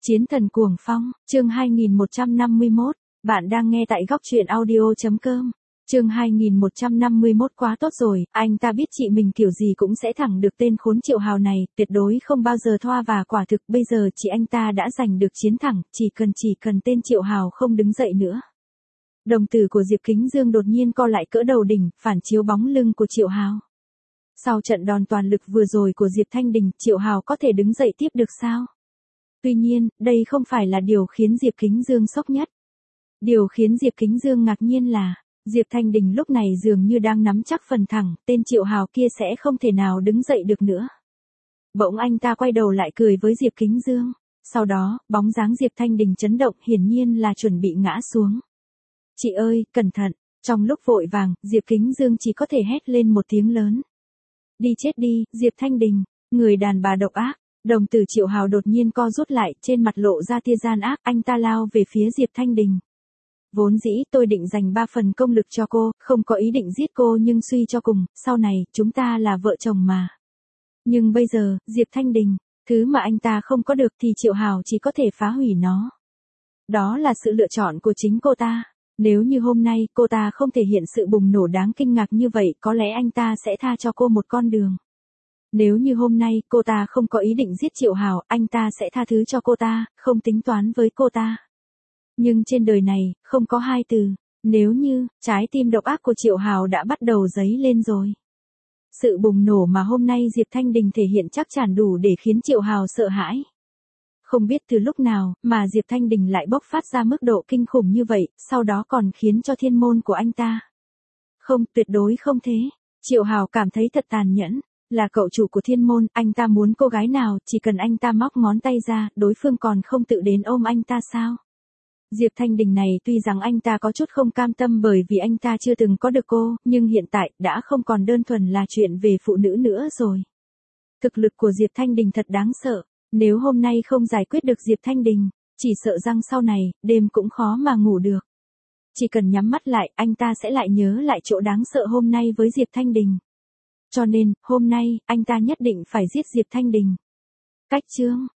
Chiến thần cuồng phong, chương 2151, bạn đang nghe tại góc truyện audio.com. Chương 2151 quá tốt rồi, anh ta biết chị mình kiểu gì cũng sẽ thẳng được tên khốn Triệu Hào này, tuyệt đối không bao giờ thoa và quả thực bây giờ chị anh ta đã giành được chiến thắng, chỉ cần tên Triệu Hào không đứng dậy nữa. Đồng tử của Diệp Kính Dương đột nhiên co lại cỡ đầu đỉnh, phản chiếu bóng lưng của Triệu Hào. Sau trận đòn toàn lực vừa rồi của Diệp Thanh Đình, Triệu Hào có thể đứng dậy tiếp được sao? Tuy nhiên, đây không phải là điều khiến Diệp Kính Dương sốc nhất. Điều khiến Diệp Kính Dương ngạc nhiên là, Diệp Thanh Đình lúc này dường như đang nắm chắc phần thẳng, tên Triệu Hào kia sẽ không thể nào đứng dậy được nữa. Bỗng anh ta quay đầu lại cười với Diệp Kính Dương. Sau đó, bóng dáng Diệp Thanh Đình chấn động, hiển nhiên là chuẩn bị ngã xuống. Chị ơi, cẩn thận! Trong lúc vội vàng, Diệp Kính Dương chỉ có thể hét lên một tiếng lớn. Đi chết đi, Diệp Thanh Đình, người đàn bà độc ác! Đồng tử Triệu Hào đột nhiên co rút lại, trên mặt lộ ra tia gian ác, anh ta lao về phía Diệp Thanh Đình. Vốn dĩ tôi định dành 3 phần công lực cho cô, không có ý định giết cô nhưng suy cho cùng, sau này, chúng ta là vợ chồng mà. Nhưng bây giờ, Diệp Thanh Đình, thứ mà anh ta không có được thì Triệu Hào chỉ có thể phá hủy nó. Đó là sự lựa chọn của chính cô ta. Nếu như hôm nay cô ta không thể hiện sự bùng nổ đáng kinh ngạc như vậy, có lẽ anh ta sẽ tha cho cô một con đường. Nếu như hôm nay cô ta không có ý định giết Triệu Hào, anh ta sẽ tha thứ cho cô ta, không tính toán với cô ta. Nhưng trên đời này, không có hai từ, nếu như, trái tim độc ác của Triệu Hào đã bắt đầu dấy lên rồi. Sự bùng nổ mà hôm nay Diệp Thanh Đình thể hiện chắc chắn đủ để khiến Triệu Hào sợ hãi. Không biết từ lúc nào, mà Diệp Thanh Đình lại bộc phát ra mức độ kinh khủng như vậy, sau đó còn khiến cho thiên môn của anh ta. Không, tuyệt đối không thế. Triệu Hào cảm thấy thật tàn nhẫn. Là cậu chủ của thiên môn, anh ta muốn cô gái nào, chỉ cần anh ta móc ngón tay ra, đối phương còn không tự đến ôm anh ta sao? Diệp Thanh Đình này tuy rằng anh ta có chút không cam tâm bởi vì anh ta chưa từng có được cô, nhưng hiện tại, đã không còn đơn thuần là chuyện về phụ nữ nữa rồi. Thực lực của Diệp Thanh Đình thật đáng sợ, nếu hôm nay không giải quyết được Diệp Thanh Đình, chỉ sợ rằng sau này, đêm cũng khó mà ngủ được. Chỉ cần nhắm mắt lại, anh ta sẽ lại nhớ lại chỗ đáng sợ hôm nay với Diệp Thanh Đình. Cho nên, hôm nay, anh ta nhất định phải giết Diệp Thanh Đình. Cách chương,